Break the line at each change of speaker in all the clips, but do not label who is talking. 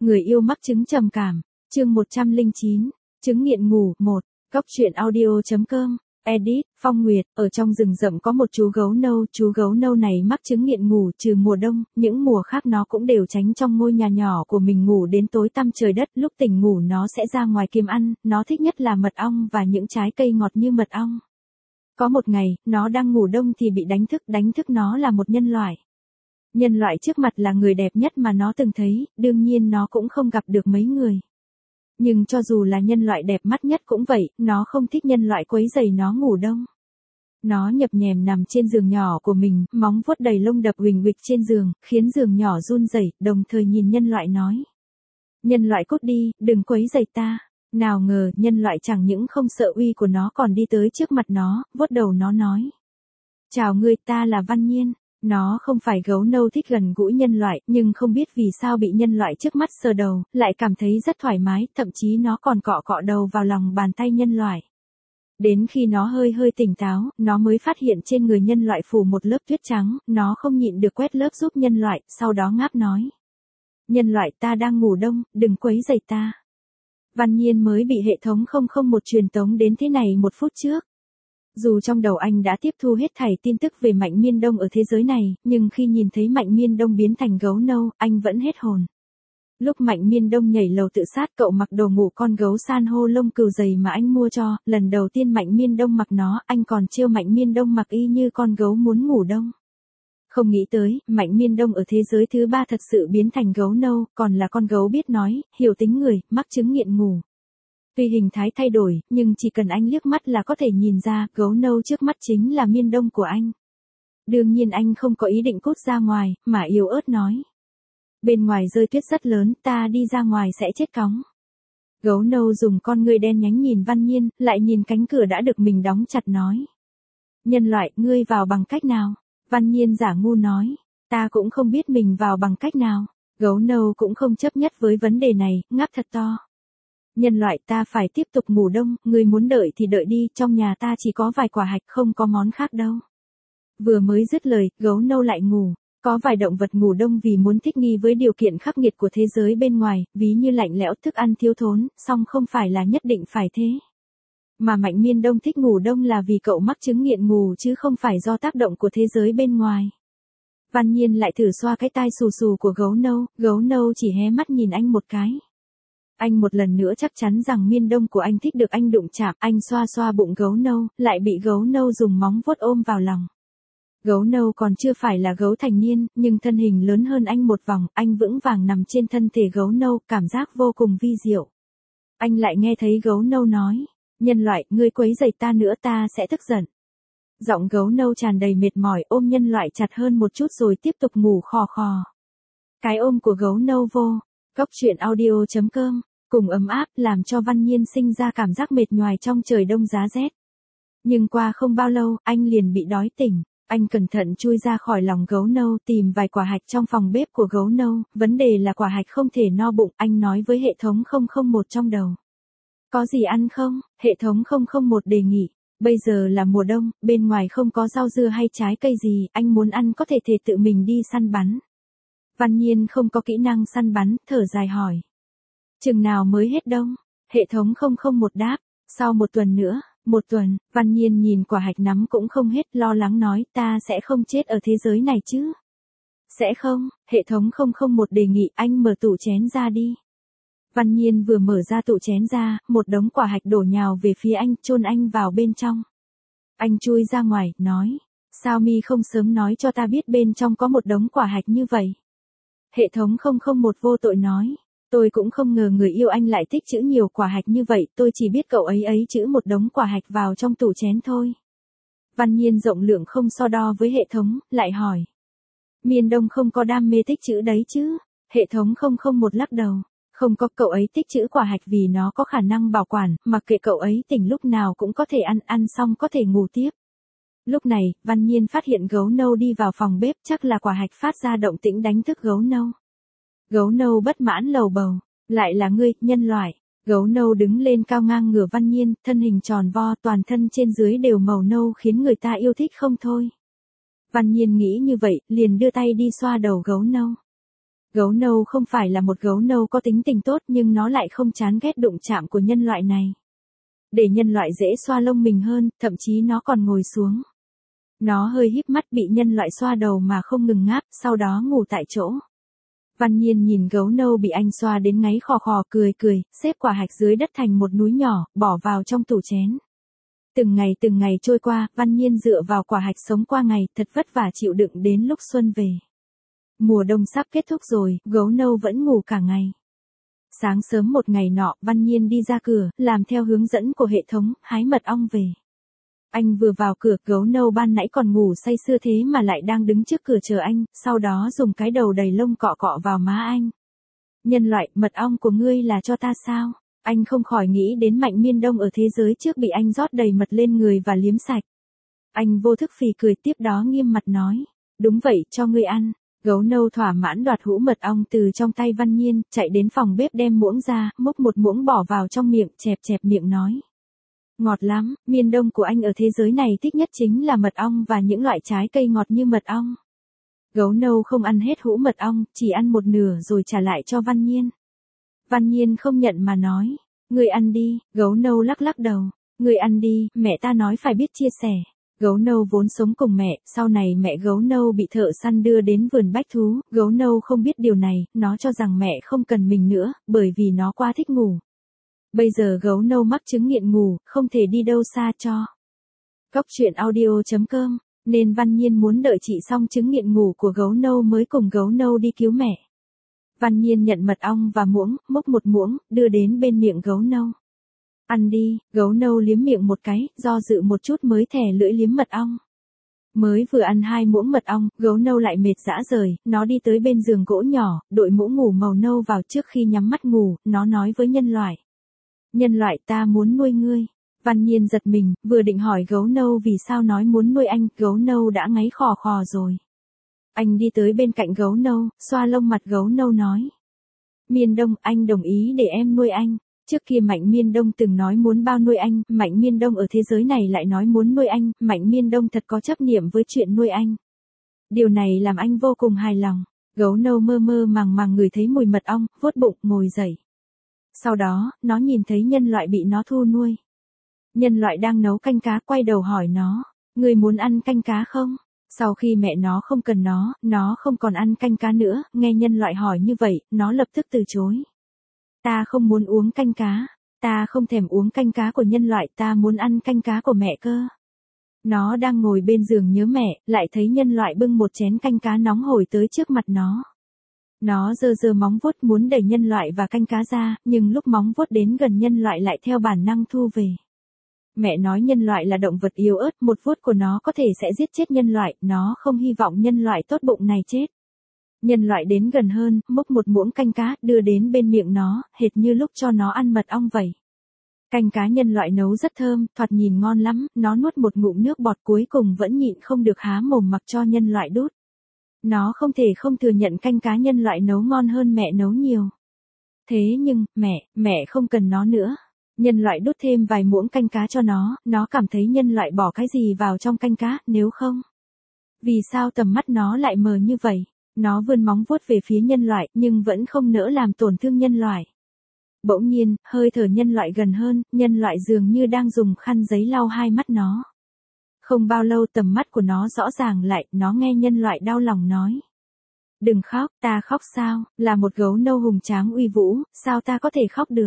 Người yêu mắc chứng trầm cảm, chương 109, chứng nghiện ngủ, 1, Cóc truyện audio.com, edit, Phong Nguyệt, ở trong rừng rậm có một chú gấu nâu này mắc chứng nghiện ngủ trừ mùa đông, những mùa khác nó cũng đều tránh trong ngôi nhà nhỏ của mình ngủ đến tối tăm trời đất, lúc tỉnh ngủ nó sẽ ra ngoài kiếm ăn, nó thích nhất là mật ong và những trái cây ngọt như mật ong. Có một ngày, nó đang ngủ đông thì bị đánh thức nó là một nhân loại. Nhân loại trước mặt là người đẹp nhất mà nó từng thấy, đương nhiên nó cũng không gặp được mấy người. Nhưng cho dù là nhân loại đẹp mắt nhất cũng vậy, nó không thích nhân loại quấy rầy nó ngủ đông. Nó nhập nhèm nằm trên giường nhỏ của mình, móng vuốt đầy lông đập huỳnh huỵch trên giường, khiến giường nhỏ run rẩy, đồng thời nhìn nhân loại nói. Nhân loại cút đi, đừng quấy rầy ta. Nào ngờ, nhân loại chẳng những không sợ uy của nó còn đi tới trước mặt nó, vuốt đầu nó nói. Chào ngươi, ta là Văn Nhiên. Nó không phải gấu nâu thích gần gũi nhân loại, nhưng không biết vì sao bị nhân loại trước mắt sờ đầu, lại cảm thấy rất thoải mái, thậm chí nó còn cọ cọ đầu vào lòng bàn tay nhân loại. Đến khi nó hơi tỉnh táo, nó mới phát hiện trên người nhân loại phủ một lớp tuyết trắng, nó không nhịn được quét lớp giúp nhân loại, sau đó ngáp nói. Nhân loại, ta đang ngủ đông, đừng quấy rầy ta. Văn Nhiên mới bị hệ thống 001 truyền tống đến thế này một phút trước. Dù trong đầu anh đã tiếp thu hết thảy tin tức về Mạnh Miên Đông ở thế giới này, nhưng khi nhìn thấy Mạnh Miên Đông biến thành gấu nâu, anh vẫn hết hồn. Lúc Mạnh Miên Đông nhảy lầu tự sát, cậu mặc đồ ngủ con gấu san hô lông cừu dày mà anh mua cho, lần đầu tiên Mạnh Miên Đông mặc nó, anh còn trêu Mạnh Miên Đông mặc y như con gấu muốn ngủ đông. Không nghĩ tới, Mạnh Miên Đông ở thế giới thứ 3 thật sự biến thành gấu nâu, còn là con gấu biết nói, hiểu tính người, mắc chứng nghiện ngủ. Tuy hình thái thay đổi, nhưng chỉ cần anh liếc mắt là có thể nhìn ra, gấu nâu trước mắt chính là Miên Đông của anh. Đương nhiên anh không có ý định cút ra ngoài, mà yếu ớt nói. Bên ngoài rơi tuyết rất lớn, ta đi ra ngoài sẽ chết cóng. Gấu nâu dùng con ngươi đen nhánh nhìn Văn Nhiên, lại nhìn cánh cửa đã được mình đóng chặt nói. Nhân loại, ngươi vào bằng cách nào? Văn Nhiên giả ngu nói. Ta cũng không biết mình vào bằng cách nào. Gấu nâu cũng không chấp nhất với vấn đề này, ngáp thật to. Nhân loại, ta phải tiếp tục ngủ đông, ngươi muốn đợi thì đợi đi, trong nhà ta chỉ có vài quả hạch, không có món khác đâu. Vừa mới dứt lời, gấu nâu lại ngủ. Có vài động vật ngủ đông vì muốn thích nghi với điều kiện khắc nghiệt của thế giới bên ngoài, ví như lạnh lẽo, thức ăn thiếu thốn, song không phải là nhất định phải thế. Mà Mạnh Miên Đông thích ngủ đông là vì cậu mắc chứng nghiện ngủ chứ không phải do tác động của thế giới bên ngoài. Văn Nhiên lại thử xoa cái tai xù xù của gấu nâu chỉ hé mắt nhìn anh một cái. Anh một lần nữa chắc chắn rằng Miên Đông của anh thích được anh đụng chạm, anh xoa xoa bụng gấu nâu, lại bị gấu nâu dùng móng vuốt ôm vào lòng. Gấu nâu còn chưa phải là gấu thành niên, nhưng thân hình lớn hơn anh một vòng, anh vững vàng nằm trên thân thể gấu nâu, cảm giác vô cùng vi diệu. Anh lại nghe thấy gấu nâu nói, nhân loại, ngươi quấy rầy ta nữa ta sẽ tức giận. Giọng gấu nâu tràn đầy mệt mỏi ôm nhân loại chặt hơn một chút rồi tiếp tục ngủ khò khò. Cái ôm của gấu nâu vô, Cóc truyện audio.com, cùng ấm áp làm cho Văn Nhiên sinh ra cảm giác mệt nhoài trong trời đông giá rét. Nhưng qua không bao lâu, anh liền bị đói tỉnh. Anh cẩn thận chui ra khỏi lòng gấu nâu tìm vài quả hạch trong phòng bếp của gấu nâu, vấn đề là quả hạch không thể no bụng, anh nói với hệ thống 001 trong đầu. Có gì ăn không? Hệ thống 001 đề nghị. Bây giờ là mùa đông, bên ngoài không có rau dưa hay trái cây gì, anh muốn ăn có thể tự mình đi săn bắn. Văn Nhiên không có kỹ năng săn bắn, thở dài hỏi. Chừng nào mới hết đông? Hệ thống 001 đáp, sau một tuần nữa. Một tuần, Văn Nhiên nhìn quả hạch nắm cũng không hết, lo lắng nói, ta sẽ không chết ở thế giới này chứ? Sẽ không, hệ thống 001 đề nghị anh mở tủ chén ra đi. Văn Nhiên vừa mở ra tủ chén ra, một đống quả hạch đổ nhào về phía anh, chôn anh vào bên trong. Anh chui ra ngoài, nói, sao mi không sớm nói cho ta biết bên trong có một đống quả hạch như vậy? Hệ thống 001 vô tội nói. Tôi cũng không ngờ người yêu anh lại thích trữ nhiều quả hạch như vậy, tôi chỉ biết cậu ấy trữ một đống quả hạch vào trong tủ chén thôi. Văn Nhiên rộng lượng không so đo với hệ thống, lại hỏi. Miên Đông không có đam mê thích trữ đấy chứ? Hệ thống 001 lắc đầu. Không có, cậu ấy thích trữ quả hạch vì nó có khả năng bảo quản, mặc kệ cậu ấy tỉnh lúc nào cũng có thể ăn xong có thể ngủ tiếp. Lúc này, Văn Nhiên phát hiện gấu nâu đi vào phòng bếp, chắc là quả hạch phát ra động tĩnh đánh thức gấu nâu. Gấu nâu bất mãn lầu bầu, lại là ngươi, nhân loại. Gấu nâu đứng lên cao ngang ngửa Văn Nhiên, thân hình tròn vo, toàn thân trên dưới đều màu nâu khiến người ta yêu thích không thôi. Văn Nhiên nghĩ như vậy, liền đưa tay đi xoa đầu gấu nâu. Gấu nâu không phải là một gấu nâu có tính tình tốt nhưng nó lại không chán ghét đụng chạm của nhân loại này. Để nhân loại dễ xoa lông mình hơn, thậm chí nó còn ngồi xuống. Nó hơi híp mắt bị nhân loại xoa đầu mà không ngừng ngáp, sau đó ngủ tại chỗ. Văn Nhiên nhìn gấu nâu bị anh xoa đến ngáy khò khò cười cười, xếp quả hạch dưới đất thành một núi nhỏ, bỏ vào trong tủ chén. Từng ngày trôi qua, Văn Nhiên dựa vào quả hạch sống qua ngày, thật vất vả chịu đựng đến lúc xuân về. Mùa đông sắp kết thúc rồi, gấu nâu vẫn ngủ cả ngày. Sáng sớm một ngày nọ, Văn Nhiên đi ra cửa, làm theo hướng dẫn của hệ thống, hái mật ong về. Anh vừa vào cửa, gấu nâu ban nãy còn ngủ say sưa thế mà lại đang đứng trước cửa chờ anh, sau đó dùng cái đầu đầy lông cọ cọ vào má anh. Nhân loại, mật ong của ngươi là cho ta sao? Anh không khỏi nghĩ đến Mạnh Miên Đông ở thế giới trước bị anh rót đầy mật lên người và liếm sạch. Anh vô thức phì cười, tiếp đó nghiêm mặt nói. Đúng vậy, cho ngươi ăn. Gấu nâu thỏa mãn đoạt hũ mật ong từ trong tay Văn Nhiên, chạy đến phòng bếp đem muỗng ra, múc một muỗng bỏ vào trong miệng, chẹp chẹp miệng nói. Ngọt lắm, Miên Đông của anh ở thế giới này thích nhất chính là mật ong và những loại trái cây ngọt như mật ong. Gấu nâu không ăn hết hũ mật ong, chỉ ăn một nửa rồi trả lại cho Văn Nhiên. Văn Nhiên không nhận mà nói, ngươi ăn đi, gấu nâu lắc lắc đầu, ngươi ăn đi, mẹ ta nói phải biết chia sẻ. Gấu nâu vốn sống cùng mẹ, sau này mẹ gấu nâu bị thợ săn đưa đến vườn bách thú, gấu nâu không biết điều này, nó cho rằng mẹ không cần mình nữa, bởi vì nó quá thích ngủ. Bây giờ gấu nâu mắc chứng nghiện ngủ, không thể đi đâu xa cho. Cóc truyện audio.com, nên Văn Nhiên muốn đợi trị xong chứng nghiện ngủ của gấu nâu mới cùng gấu nâu đi cứu mẹ. Văn Nhiên nhận mật ong và muỗng, múc một muỗng, đưa đến bên miệng gấu nâu. Ăn đi, gấu nâu liếm miệng một cái, do dự một chút mới thè lưỡi liếm mật ong. Mới vừa ăn 2 muỗng mật ong, gấu nâu lại mệt rã rời, nó đi tới bên giường gỗ nhỏ, đội mũ ngủ màu nâu vào trước khi nhắm mắt ngủ, nó nói với nhân loại. Nhân loại, ta muốn nuôi ngươi. Văn Nhiên giật mình, vừa định hỏi gấu nâu vì sao nói muốn nuôi anh, gấu nâu đã ngáy khò khò rồi. Anh đi tới bên cạnh gấu nâu, xoa lông mặt gấu nâu nói. Miên Đông, anh đồng ý để em nuôi anh. Trước kia Mạnh Miên Đông từng nói muốn bao nuôi anh, Mạnh Miên Đông ở thế giới này lại nói muốn nuôi anh, Mạnh Miên Đông thật có chấp niệm với chuyện nuôi anh. Điều này làm anh vô cùng hài lòng. Gấu nâu mơ mơ màng màng ngửi thấy mùi mật ong, vuốt bụng, ngồi dậy. Sau đó, nó nhìn thấy nhân loại bị nó thu nuôi. Nhân loại đang nấu canh cá, quay đầu hỏi nó, ngươi muốn ăn canh cá không? Sau khi mẹ nó không cần nó không còn ăn canh cá nữa, nghe nhân loại hỏi như vậy, nó lập tức từ chối. Ta không muốn uống canh cá, ta không thèm uống canh cá của nhân loại, ta muốn ăn canh cá của mẹ cơ. Nó đang ngồi bên giường nhớ mẹ, lại thấy nhân loại bưng một chén canh cá nóng hổi tới trước mặt nó. Nó giơ giơ móng vuốt muốn đẩy nhân loại và canh cá ra, nhưng lúc móng vuốt đến gần nhân loại lại theo bản năng thu về. Mẹ nói nhân loại là động vật yếu ớt, một vuốt của nó có thể sẽ giết chết nhân loại, nó không hy vọng nhân loại tốt bụng này chết. Nhân loại đến gần hơn, múc một muỗng canh cá, đưa đến bên miệng nó, hệt như lúc cho nó ăn mật ong vậy. Canh cá nhân loại nấu rất thơm, thoạt nhìn ngon lắm, nó nuốt một ngụm nước bọt cuối cùng vẫn nhịn không được há mồm mặc cho nhân loại đút. Nó không thể không thừa nhận canh cá nhân loại nấu ngon hơn mẹ nấu nhiều. Thế nhưng, mẹ không cần nó nữa. Nhân loại đút thêm vài muỗng canh cá cho nó cảm thấy nhân loại bỏ cái gì vào trong canh cá, nếu không. Vì sao tầm mắt nó lại mờ như vậy? Nó vươn móng vuốt về phía nhân loại, nhưng vẫn không nỡ làm tổn thương nhân loại. Bỗng nhiên, hơi thở nhân loại gần hơn, nhân loại dường như đang dùng khăn giấy lau hai mắt nó. Không bao lâu tầm mắt của nó rõ ràng lại, nó nghe nhân loại đau lòng nói. Đừng khóc, ta khóc sao, là một gấu nâu hùng tráng uy vũ, sao ta có thể khóc được?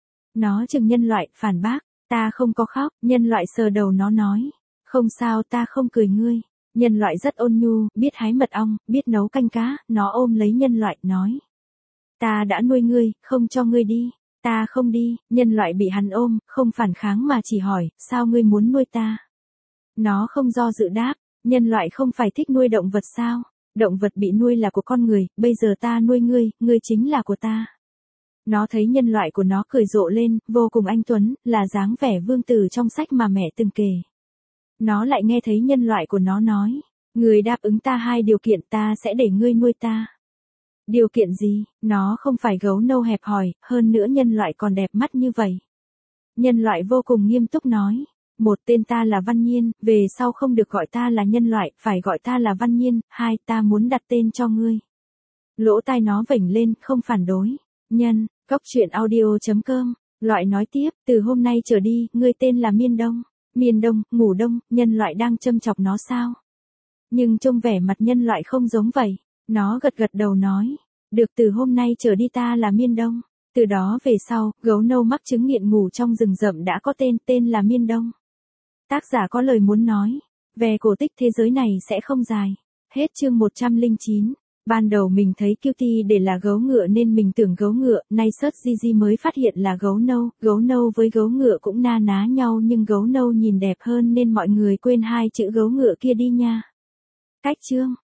Nó chừng nhân loại, phản bác, ta không có khóc, nhân loại sờ đầu nó nói. Không sao, ta không cười ngươi. Nhân loại rất ôn nhu, biết hái mật ong, biết nấu canh cá, nó ôm lấy nhân loại, nói. Ta đã nuôi ngươi, không cho ngươi đi. Ta không đi, nhân loại bị hắn ôm, không phản kháng mà chỉ hỏi, sao ngươi muốn nuôi ta? Nó không do dự đáp, nhân loại không phải thích nuôi động vật sao? Động vật bị nuôi là của con người, bây giờ ta nuôi ngươi chính là của ta. Nó thấy nhân loại của nó cười rộ lên, vô cùng anh tuấn, là dáng vẻ vương tử trong sách mà mẹ từng kể. Nó lại nghe thấy nhân loại của nó nói, ngươi đáp ứng ta 2 điều kiện ta sẽ để ngươi nuôi ta. Điều kiện gì? Nó không phải gấu nâu hẹp hòi, hơn nữa nhân loại còn đẹp mắt như vậy. Nhân loại vô cùng nghiêm túc nói, một tên ta là Văn Nhiên, về sau không được gọi ta là nhân loại, phải gọi ta là Văn Nhiên, 2 ta muốn đặt tên cho ngươi. Lỗ tai nó vểnh lên, không phản đối. Nhân, Cốc truyện audio.com, loại nói tiếp, từ hôm nay trở đi, ngươi tên là Miên Đông. Miên Đông, ngủ đông, nhân loại đang châm chọc nó sao? Nhưng trông vẻ mặt nhân loại không giống vậy. Nó gật gật đầu nói. Được, từ hôm nay trở đi ta là Miên Đông. Từ đó về sau, gấu nâu mắc chứng nghiện ngủ trong rừng rậm đã có tên là Miên Đông. Tác giả có lời muốn nói. Về cổ tích thế giới này sẽ không dài. Hết chương 109. Ban đầu mình thấy Cutie để là gấu ngựa nên mình tưởng gấu ngựa, nay search Gigi mới phát hiện là gấu nâu với gấu ngựa cũng na ná nhau nhưng gấu nâu nhìn đẹp hơn nên mọi người quên hai chữ gấu ngựa kia đi nha. Cách chương